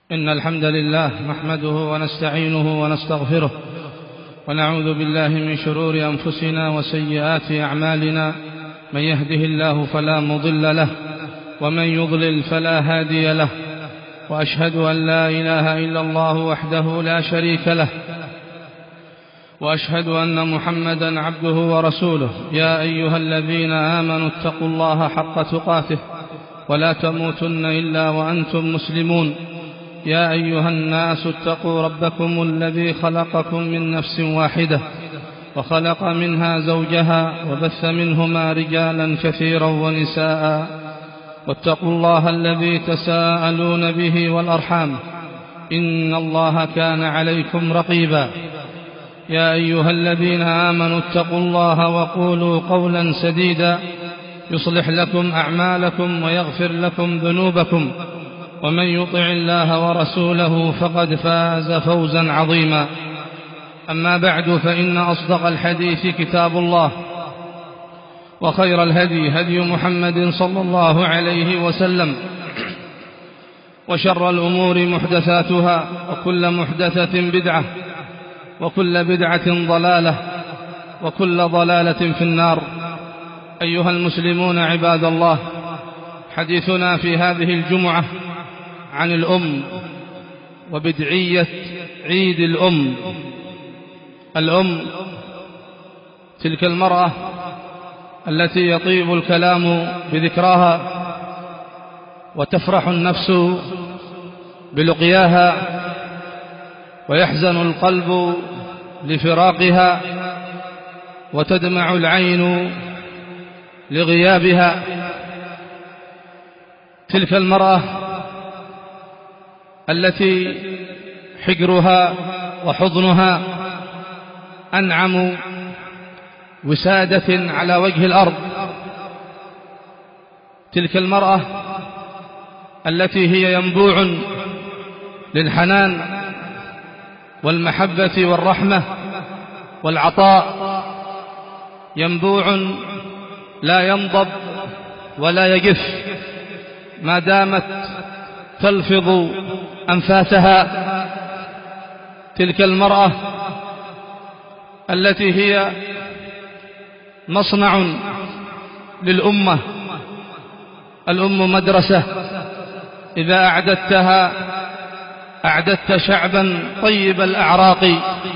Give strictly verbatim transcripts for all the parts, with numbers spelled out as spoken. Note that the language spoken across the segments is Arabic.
إن الحمد لله نحمده ونستعينه ونستغفره ونعوذ بالله من شرور أنفسنا وسيئات أعمالنا. من يهده الله فلا مضل له ومن يضلل فلا هادي له، وأشهد أن لا إله إلا الله وحده لا شريك له، وأشهد أن محمدا عبده ورسوله. يا أيها الذين آمنوا اتقوا الله حق تقاته ولا تموتن إلا وأنتم مسلمون. يا أيها الناس اتقوا ربكم الذي خلقكم من نفس واحدة وخلق منها زوجها وبث منهما رجالا كثيرا ونساء، واتقوا الله الذي تساءلون به والأرحام، إن الله كان عليكم رقيبا. يا أيها الذين آمنوا اتقوا الله وقولوا قولا سديدا يصلح لكم أعمالكم ويغفر لكم ذنوبكم، ومن يطع الله ورسوله فقد فاز فوزا عظيما. أما بعد، فإن أصدق الحديث كتاب الله، وخير الهدي هدي محمد صلى الله عليه وسلم، وشر الأمور محدثاتها، وكل محدثة بدعة، وكل بدعة ضلالة، وكل ضلالة في النار. أيها المسلمون عباد الله، حديثنا في هذه الجمعة عن الأم وبدعية عيد الأم. الأم تلك المرأة التي يطيب الكلام بذكراها وتفرح النفس بلقياها ويحزن القلب لفراقها وتدمع العين لغيابها. تلك المرأة التي حجرها وحضنها أنعم وسادة على وجه الأرض. تلك المرأة التي هي ينبوع للحنان والمحبة والرحمة والعطاء، ينبوع لا ينضب ولا يجف ما دامت تلفظ أنفاسها. تلك المرأة التي هي مصنع للأمة. الأم مدرسة، إذا أعددتها أعددت شعبا طيب الأعراق.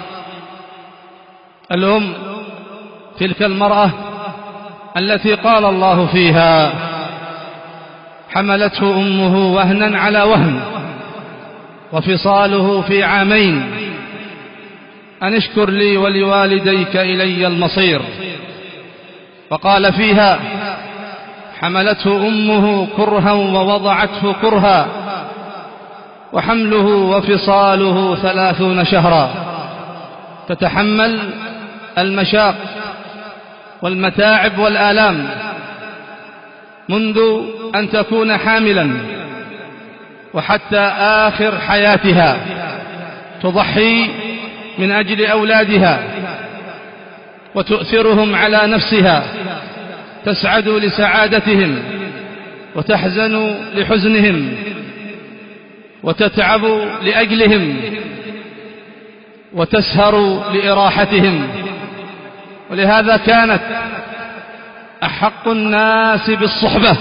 الأم تلك المرأة التي قال الله فيها: حملته أمه وهنا على وهن وفصاله في عامين أن اشكر لي ولوالديك إلي المصير. وقال فيها: حملته أمه كرها ووضعته كرها وحمله وفصاله ثلاثون شهرا. تتحمل المشاق والمتاعب والآلام منذ أن تكون حاملا وحتى آخر حياتها، تضحي من أجل أولادها وتؤثرهم على نفسها، تسعد لسعادتهم وتحزن لحزنهم وتتعب لأجلهم وتسهر لإراحتهم. ولهذا كانت أحق الناس بالصحبة.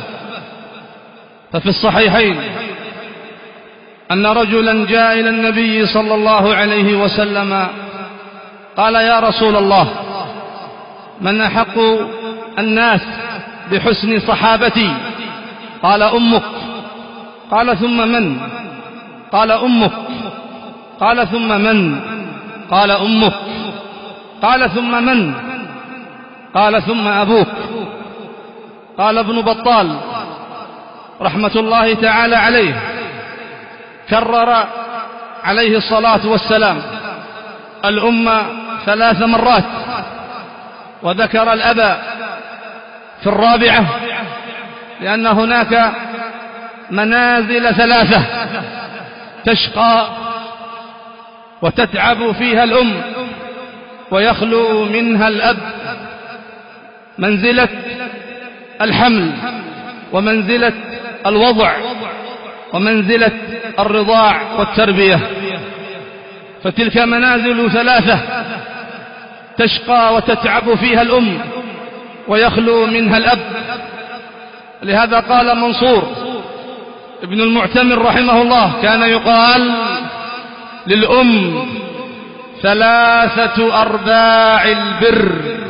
ففي الصحيحين أن رجلا جاء إلى النبي صلى الله عليه وسلم قال: يا رسول الله، من أحق الناس بحسن صحابتي؟ قال: أمك. قال: ثم من؟ قال: أمك. قال: ثم من؟ قال: أمك. قال: ثم من؟ قال: ثم أبوك. قال ابن بطال رحمة الله تعالى عليه: كرر عليه الصلاة والسلام الأمة ثلاث مرات، وذكر الأب في الرابعة، لأن هناك منازل ثلاثة تشقى وتتعب فيها الأم ويخلو منها الأب: منزلة الحمل، ومنزلة الوضع، ومنزلة الرضاع والتربية، فتلك منازل ثلاثة تشقى وتتعب فيها الأم ويخلو منها الأب. لهذا قال منصور ابن المعتمر رحمه الله: كان يقال للأم ثلاثة أرباع البر.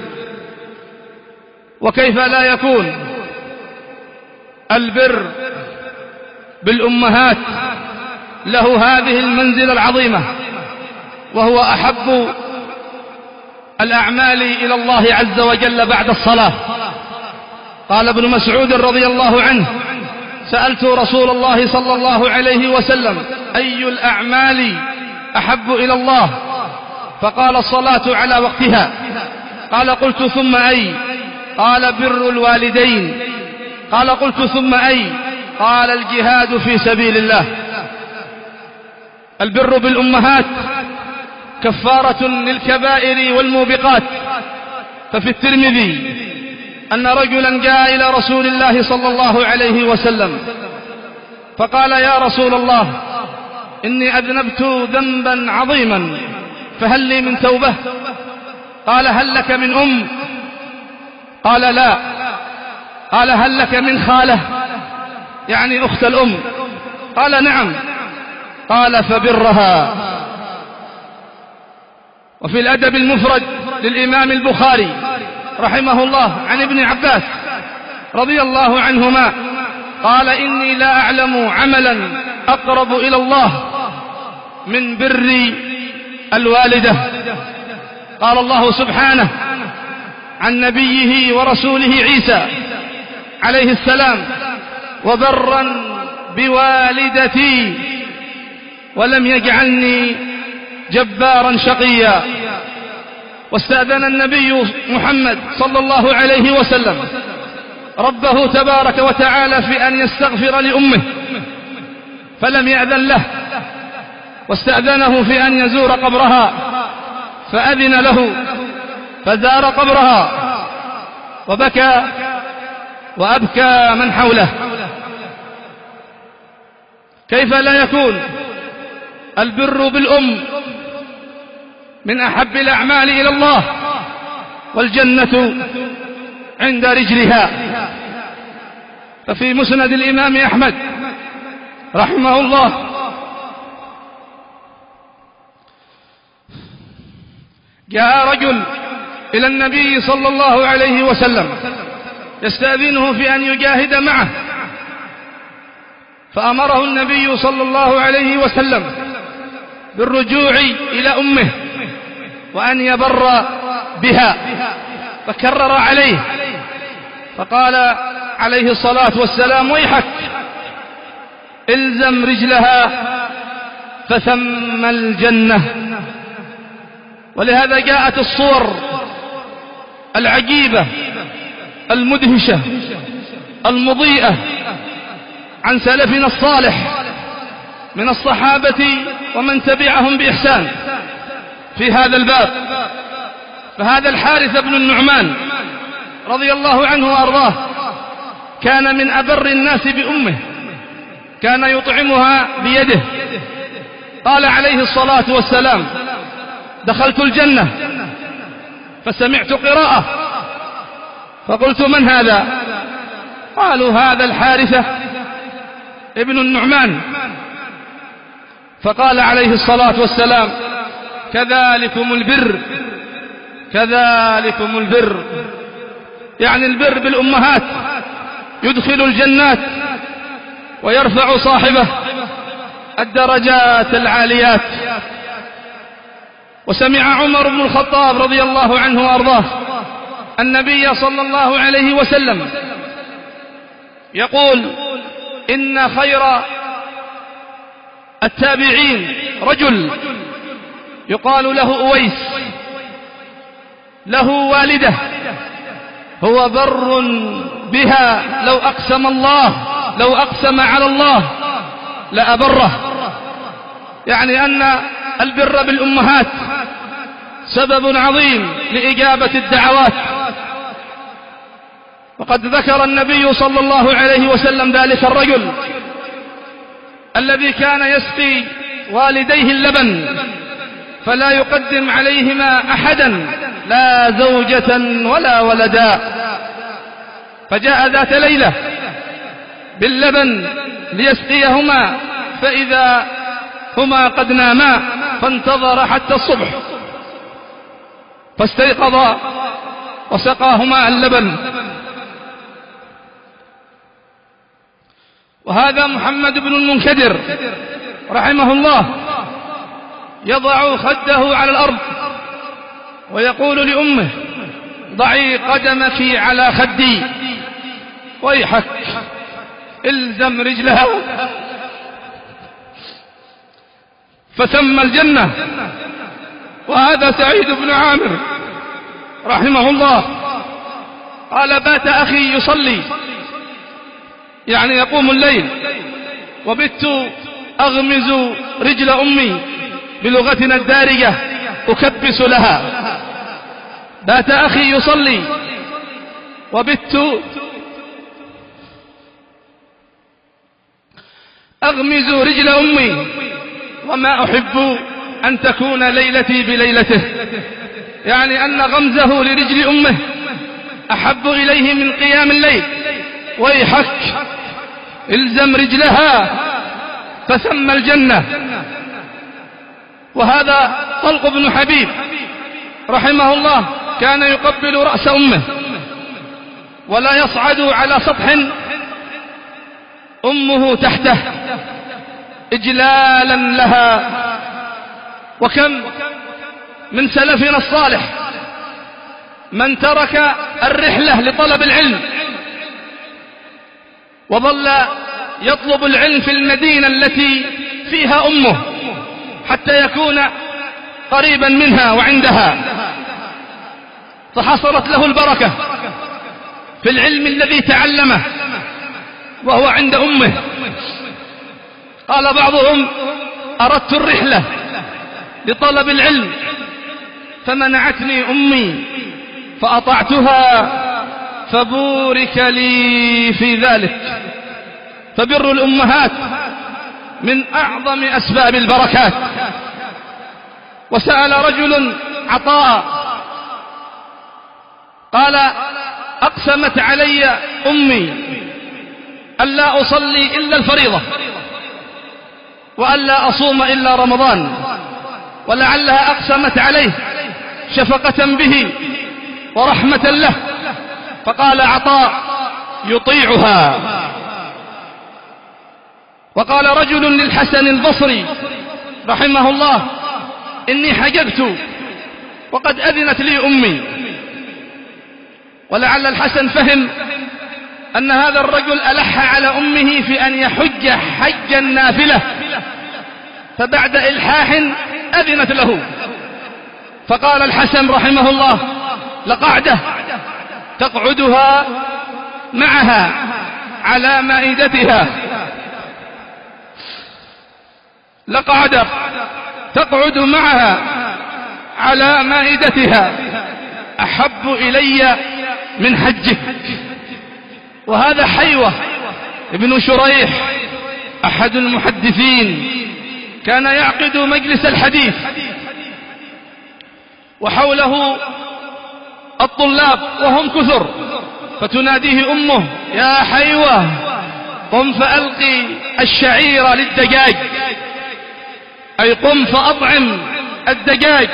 وكيف لا يكون البر بالأمهات له هذه المنزلة العظيمة، وهو أحب الأعمال إلى الله عز وجل بعد الصلاة. قال ابن مسعود رضي الله عنه: سألت رسول الله صلى الله عليه وسلم: أي الأعمال أحب إلى الله؟ فقال: الصلاة على وقتها. قال: قلت: ثم أي؟ قال: بر الوالدين. قال: قلت: ثم أي؟ قال: الجهاد في سبيل الله. البر بالأمهات كفارة للكبائر والموبقات. ففي الترمذي أن رجلا جاء إلى رسول الله صلى الله عليه وسلم فقال: يا رسول الله، إني أذنبت ذنبا عظيما فهل لي من توبة؟ قال: هل لك من أم؟ قال: لا. قال: هل لك من خالة، يعني أخت الأم؟ قال: نعم. قال: فبرها. وفي الأدب المفرد للإمام البخاري رحمه الله عن ابن عباس رضي الله عنهما قال: إني لا أعلم عملا أقرب إلى الله من بر الوالدة. قال الله سبحانه عن نبيه ورسوله عيسى عليه السلام: وبرا بوالدتي ولم يجعلني جبارا شقيا. واستأذن النبي محمد صلى الله عليه وسلم ربه تبارك وتعالى في أن يستغفر لأمه فلم يأذن له، واستأذنه في أن يزور قبرها فأذن له فزار قبرها وبكى وأبكى من حوله. كيف لا يكون البر بالأم من أحب الأعمال إلى الله والجنة عند رجلها؟ ففي مسند الإمام أحمد رحمه الله جاء رجل إلى النبي صلى الله عليه وسلم يستأذنه في أن يجاهد معه، فأمره النبي صلى الله عليه وسلم بالرجوع إلى أمه وأن يبر بها، فكرر عليه فقال عليه الصلاة والسلام: ويحك، الزم رجلها فثم الجنة. ولهذا جاءت الصور العجيبة المدهشة المضيئة عن سلفنا الصالح من الصحابة ومن تبعهم بإحسان في هذا الباب. فهذا الحارث بن النعمان رضي الله عنه وأرضاه كان من أبر الناس بأمه، كان يطعمها بيده. قال عليه الصلاة والسلام: دخلت الجنة فسمعت قراءة فقلت: من هذا؟ قالوا: هذا الحارثة ابن النعمان. فقال عليه الصلاة والسلام: كذلكم البر، كذلكم البر، يعني البر بالأمهات يدخل الجنات ويرفع صاحبه الدرجات العاليات. وسمع عمر بن الخطاب رضي الله عنه وأرضاه النبي صلى الله عليه وسلم يقول: إن خير التابعين رجل يقال له أويس، له والدة هو بر بها، لو أقسم الله لو أقسم على الله لأبره. يعني أن البر بالأمهات سبب عظيم لإجابة الدعوات. وقد ذكر النبي صلى الله عليه وسلم ذلك الرجل الذي كان يسقي والديه اللبن فلا يقدم عليهما أحدا لا زوجة ولا ولدا، فجاء ذات ليلة باللبن ليسقيهما فإذا هما قد ناما، فانتظر حتى الصبح فاستيقظا وسقاهما اللبن. وهذا محمد بن المنكدر رحمه الله يضع خده على الأرض ويقول لأمه: ضعي قدمك على خدي، ويحك الزم رجلها فثم الجنة. وهذا سعيد بن عامر رحمه الله قال: بات أخي يصلي، يعني يقوم الليل، وبت أغمز رجل أمي بلغتنا الدارجة أكبس لها. بات أخي يصلي وبت أغمز رجل أمي، وما أحب أن تكون ليلتي بليلته، يعني أن غمزه لرجل أمه أحب إليه من قيام الليل. ويحك الزم رجلها فثم الجنة. وهذا طلق بن حبيب رحمه الله كان يقبل رأس أمه ولا يصعد على سطح أمه تحته إجلالا لها. وكم من سلفنا الصالح من ترك الرحلة لطلب العلم وظل يطلب العلم في المدينة التي فيها أمه حتى يكون قريبا منها وعندها، فحصلت له البركة في العلم الذي تعلمه وهو عند أمه. قال بعضهم: أردت الرحلة لطلب العلم فمنعتني أمي فأطعتها فبورك لي في ذلك. فبر الأمهات من أعظم أسباب البركات. وسأل رجل عطاء قال: أقسمت علي أمي ألا أصلي إلا الفريضة وألا أصوم إلا رمضان، ولعلها أقسمت عليه شفقة به ورحمة له. فقال عطاء: يطيعها. وقال رجل للحسن البصري رحمه الله: إني حجبت وقد أذنت لي أمي. ولعل الحسن فهم أن هذا الرجل ألح على أمه في أن يحج حجا نافلة، فبعد إلحاح أذنت له. فقال الحسن رحمه الله: لقعدة تقعدها معها على مائدتها، لقعدة تقعد معها على مائدتها أحب إلي من حجك. وهذا حيوة ابن شريح أحد المحدثين كان يعقد مجلس الحديث وحوله الطلاب وهم كثر، فتناديه أمه: يا حيوة قم فألقي الشعير للدجاج، أي قم فأطعم الدجاج.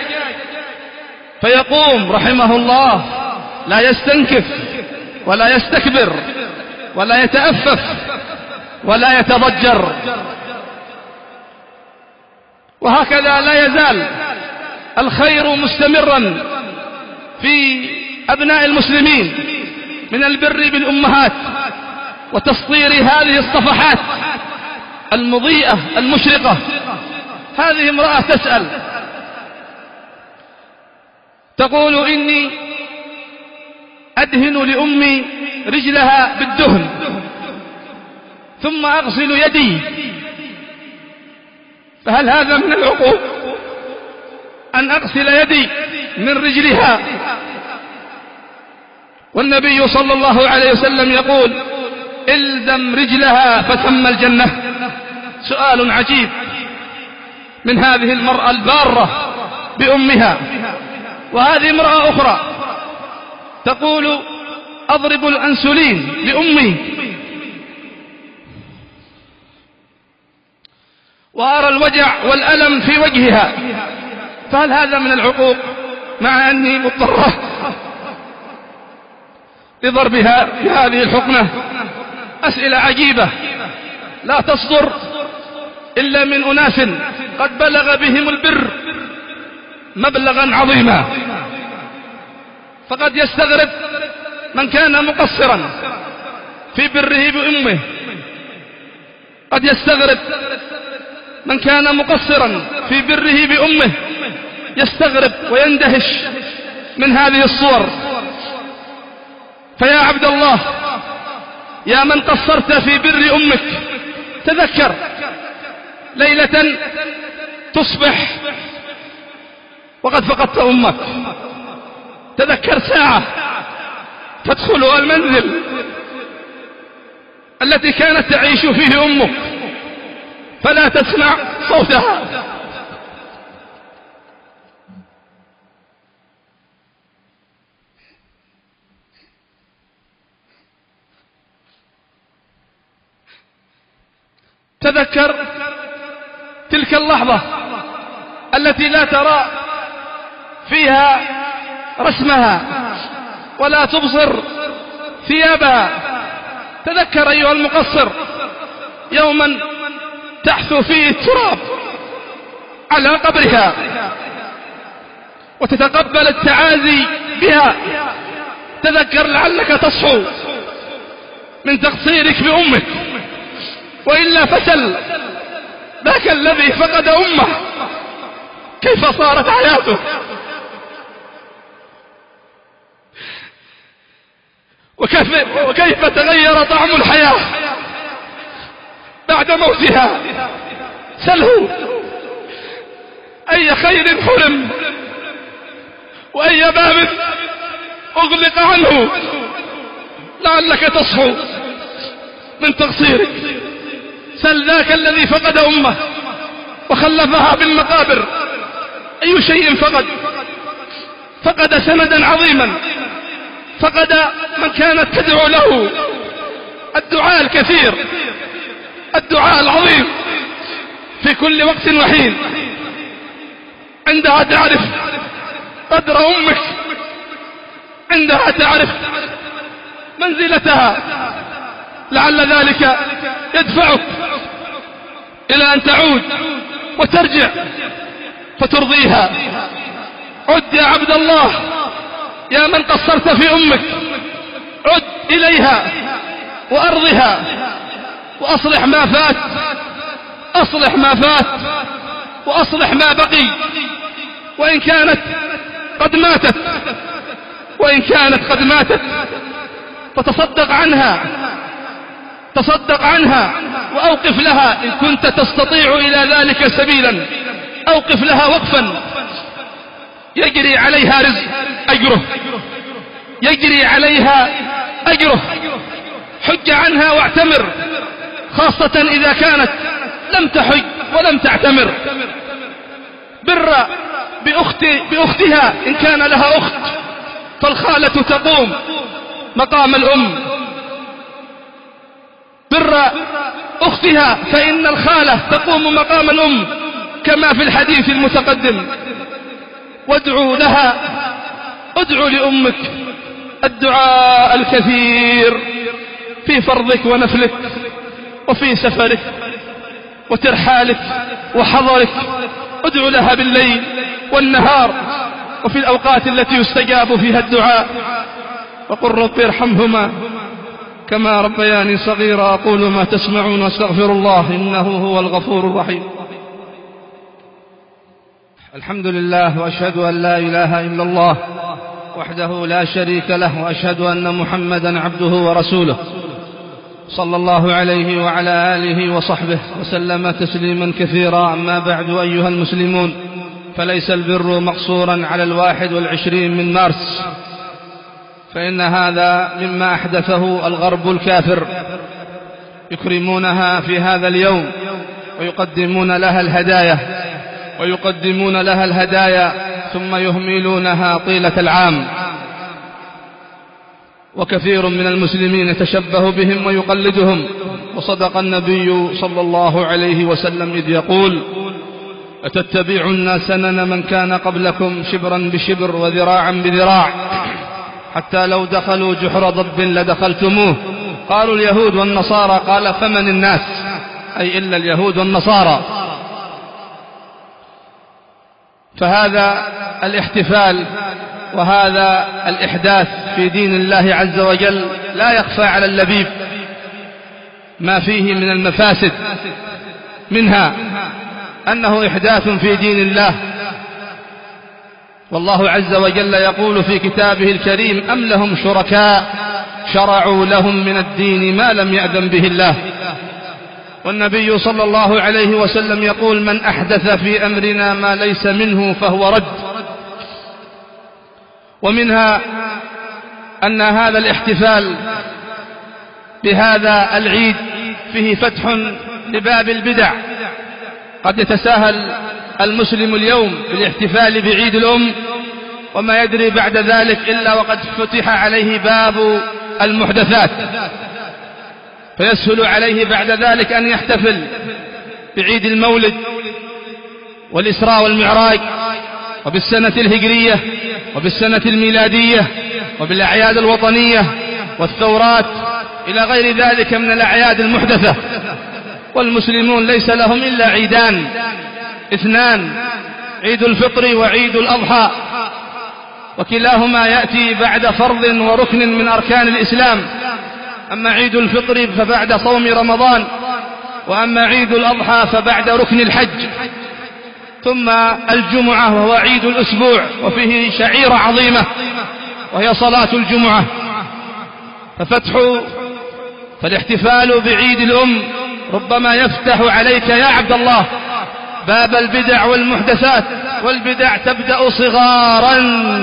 فيقوم رحمه الله لا يستنكف ولا يستكبر ولا يتأفف ولا يتضجر. وهكذا لا يزال الخير مستمرا في أبناء المسلمين من البر بالأمهات وتسطير هذه الصفحات المضيئة المشرقة. هذه امرأة تسأل تقول: إني أدهن لأمي رجلها بالدهن ثم أغسل يدي، فهل هذا من العقوق أن أغسل يدي من رجلها؟ والنبي صلى الله عليه وسلم يقول: إلزم رجلها فثم الجنة. سؤال عجيب من هذه المرأة البارة بأمها. وهذه امرأة أخرى تقول أضرب الأنسولين لأمي وأرى الوجع والألم في وجهها، فهل هذا من العقوق مع أني مضطرة لضربها بهذه الحقنة؟ أسئلة عجيبة لا تصدر إلا من أناس قد بلغ بهم البر مبلغا عظيما. فقد يستغرب من كان مقصرا في بره بأمه، قد يستغرب من كان مقصرا في بره بأمه، يستغرب ويندهش من هذه الصور. فيا عبد الله، يا من قصرت في بر أمك، تذكر ليلة تصبح وقد فقدت أمك، تذكر ساعة تدخلها المنزل التي كانت تعيش فيه أمك فلا تسمع صوتها. تذكر تلك اللحظة التي لا ترى فيها رسمها ولا تبصر ثيابها. تذكر أيها المقصر يوما تحثو فيه التراب على قبرها وتتقبل التعازي بها. تذكر لعلك تصحو من تقصيرك بأمك، وإلا فسل ذاك الذي فقد أمه كيف صارت حياته، وكيف, وكيف تغير طعم الحياة بعد موتها. سله أي خير حرم وأي باب أغلق عنه لعلك تصحو من تقصيرك. سل ذاك الذي فقد أمه وخلفها بالمقابر أي شيء فقد؟ فقد سندا عظيما، فقد من كانت تدعو له الدعاء الكثير، الدعاء العظيم في كل وقت وحين. عندها تعرف قدر أمك، عندها تعرف منزلتها، لعل ذلك يدفعك إلى أن تعود وترجع فترضيها. عد يا عبد الله، يا من قصرت في أمك، عد إليها وأرضها وأصلح ما فات، أصلح ما فات وأصلح ما بقي. وإن كانت قد ماتت وإن كانت قد ماتت فتصدق عنها، تصدق عنها وأوقف لها إن كنت تستطيع إلى ذلك سبيلا. أوقف لها وقفا يجري عليها رزق أجره، يجري عليها أجره. حج عنها واعتمر، خاصة إذا كانت لم تحج ولم تعتمر. بر بأخت بأختها إن كان لها أخت، فالخالة تقوم مقام الأم. بر أختها فإن الخالة تقوم مقام الأم كما في الحديث المتقدم. وادعوا لها، ادعوا لأمك الدعاء الكثير في فرضك ونفلك وفي سفرك وترحالك وحضرك. ادعوا لها بالليل والنهار وفي الأوقات التي يستجاب فيها الدعاء. وقل رب ارحمهما كما ربياني صغيرا. أقول ما تسمعون واستغفر الله إنه هو الغفور الرحيم. الحمد لله، وأشهد أن لا إله إلا الله وحده لا شريك له، وأشهد أن محمدا عبده ورسوله صلى الله عليه وعلى آله وصحبه وسلم تسليما كثيرا. أما بعد، أيها المسلمون، فليس البر مقصورا على الواحد والعشرين من مارس، فإن هذا مما أحدثه الغرب الكافر. يكرمونها في هذا اليوم ويقدمون لها الهدايا ويقدمون لها الهدايا ثم يهملونها طيلة العام. وكثير من المسلمين يتشبه بهم ويقلدهم. وصدق النبي صلى الله عليه وسلم إذ يقول: أتتبعن سنن من كان قبلكم شبرا بشبر وذراعا بذراع حتى لو دخلوا جحر ضب لدخلتموه. قالوا اليهود والنصارى، قال: فمن الناس؟ أي إلا اليهود والنصارى. فهذا الاحتفال وهذا الإحداث في دين الله عز وجل لا يخفى على اللبيب ما فيه من المفاسد، منها أنه إحداث في دين الله. والله عز وجل يقول في كتابه الكريم: أم لهم شركاء شرعوا لهم من الدين ما لم يأذن به الله. والنبي صلى الله عليه وسلم يقول: من أحدث في أمرنا ما ليس منه فهو رد. ومنها أن هذا الاحتفال بهذا العيد فيه فتح لباب البدع. قد يتساهل المسلم اليوم بالاحتفال بعيد الأم وما يدري بعد ذلك إلا وقد فتح عليه باب المحدثات، فيسهل عليه بعد ذلك أن يحتفل بعيد المولد والإسراء والمعراج وبالسنة الهجرية وبالسنة الميلادية وبالأعياد الوطنية والثورات إلى غير ذلك من الأعياد المحدثة. والمسلمون ليس لهم إلا عيدان اثنان: عيد الفطر وعيد الأضحى، وكلاهما يأتي بعد فرض وركن من أركان الإسلام. أما عيد الفطر فبعد صوم رمضان، وأما عيد الأضحى فبعد ركن الحج. ثم الجمعة وهو عيد الأسبوع وفيه شعيرة عظيمة وهي صلاة الجمعة. ففتح فالاحتفال بعيد الأم ربما يفتح عليك يا عبد الله باب البدع والمحدثات. والبدع تبدأ صغارا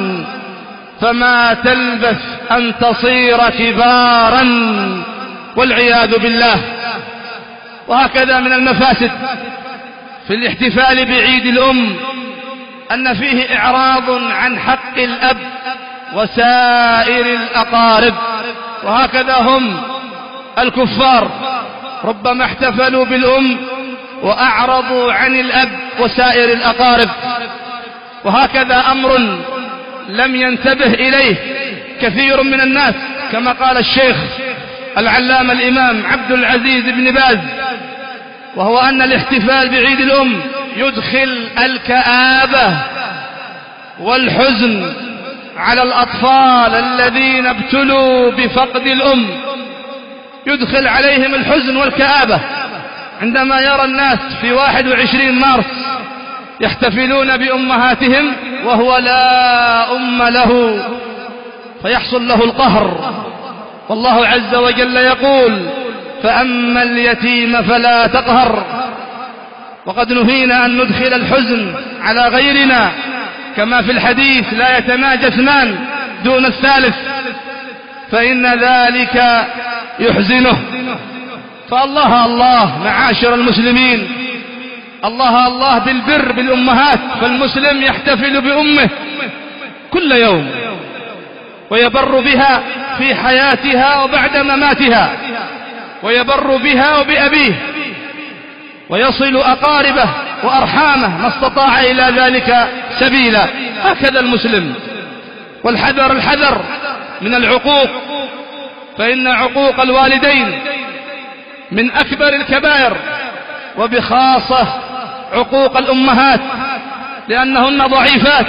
فما تلبث أن تصير كبارا والعياذ بالله. وهكذا من المفاسد في الاحتفال بعيد الأم أن فيه إعراض عن حق الأب وسائر الأقارب. وهكذا هم الكفار ربما احتفلوا بالأم وأعرضوا عن الأب وسائر الأقارب. وهكذا أمر لم ينتبه إليه كثير من الناس، كما قال الشيخ العلامة الإمام عبد العزيز بن باز، وهو أن الاحتفال بعيد الأم يدخل الكآبة والحزن على الأطفال الذين ابتلوا بفقد الأم. يدخل عليهم الحزن والكآبة عندما يرى الناس في واحد وعشرين مارس يحتفلون بأمهاتهم وهو لا أم له، فيحصل له القهر. والله عز وجل يقول: فأما اليتيم فلا تقهر. وقد نهينا أن ندخل الحزن على غيرنا، كما في الحديث: لا يتناجى اثنان دون الثالث فإن ذلك يحزنه. فالله الله معاشر المسلمين، الله الله بالبر بالأمهات. فالمسلم يحتفل بأمه كل يوم ويبر بها في حياتها وبعد مماتها، ويبر بها وبأبيه، ويصل أقاربه وأرحامه ما استطاع إلى ذلك سبيلا. هكذا المسلم. والحذر الحذر من العقوق، فإن عقوق الوالدين من أكبر الكبائر، وبخاصة عقوق الأمهات، لأنهن ضعيفات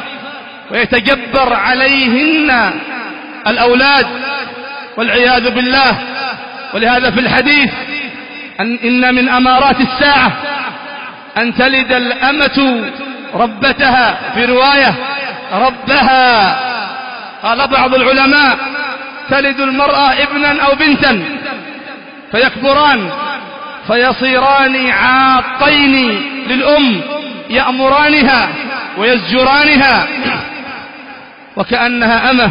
ويتجبر عليهن الأولاد والعياذ بالله. ولهذا في الحديث أن إن من أمارات الساعة أن تلد الأمة ربتها، في رواية ربها. قال بعض العلماء: تلد المرأة ابنا أو بنتا فيكبران فيصيران عاقين للأم، يأمرانها ويزجرانها وكأنها أمه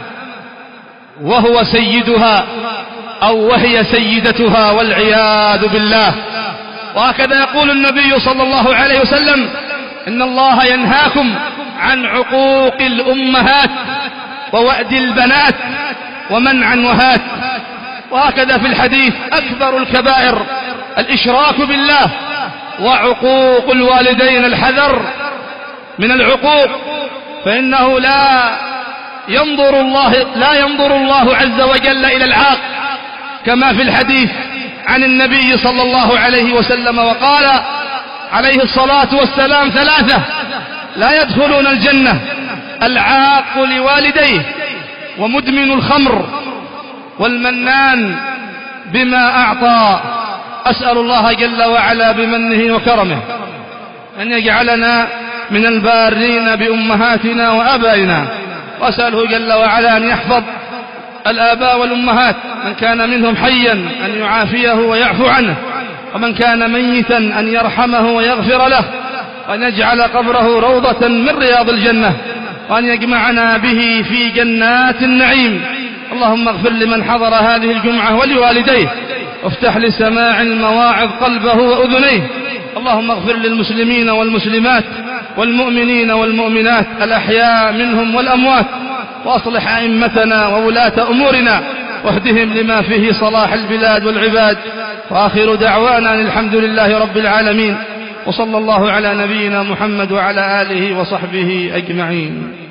وهو سيدها أو وهي سيدتها والعياذ بالله. وهكذا يقول النبي صلى الله عليه وسلم: إن الله ينهاكم عن عقوق الأمهات ووأد البنات ومنع وهات. وهكذا في الحديث: أكبر الكبائر الإشراك بالله وعقوق الوالدين. الحذر من العقوق، فإنه لا ينظر الله لا ينظر الله عز وجل إلى العاق، كما في الحديث عن النبي صلى الله عليه وسلم وقال عليه الصلاة والسلام: ثلاثة لا يدخلون الجنة: العاق لوالديه، ومدمن الخمر، والمنان بما أعطى. أسأل الله جل وعلا بمنه وكرمه أن يجعلنا من البارين بأمهاتنا وآبائنا، وأسأله جل وعلا أن يحفظ الآباء والأمهات، من كان منهم حيا أن يعافيه ويعفو عنه، ومن كان ميتا أن يرحمه ويغفر له، وأن يجعل قبره روضة من رياض الجنة، وأن يجمعنا به في جنات النعيم. اللهم اغفر لمن حضر هذه الجمعة ولوالديه، وافتح لسماع المواعظ قلبه وأذنيه. اللهم اغفر للمسلمين والمسلمات والمؤمنين والمؤمنات الأحياء منهم والأموات، وأصلح أئمتنا وولاة أمورنا، واهدهم لما فيه صلاح البلاد والعباد. وآخر دعوانا الحمد لله رب العالمين، وصلى الله على نبينا محمد وعلى آله وصحبه أجمعين.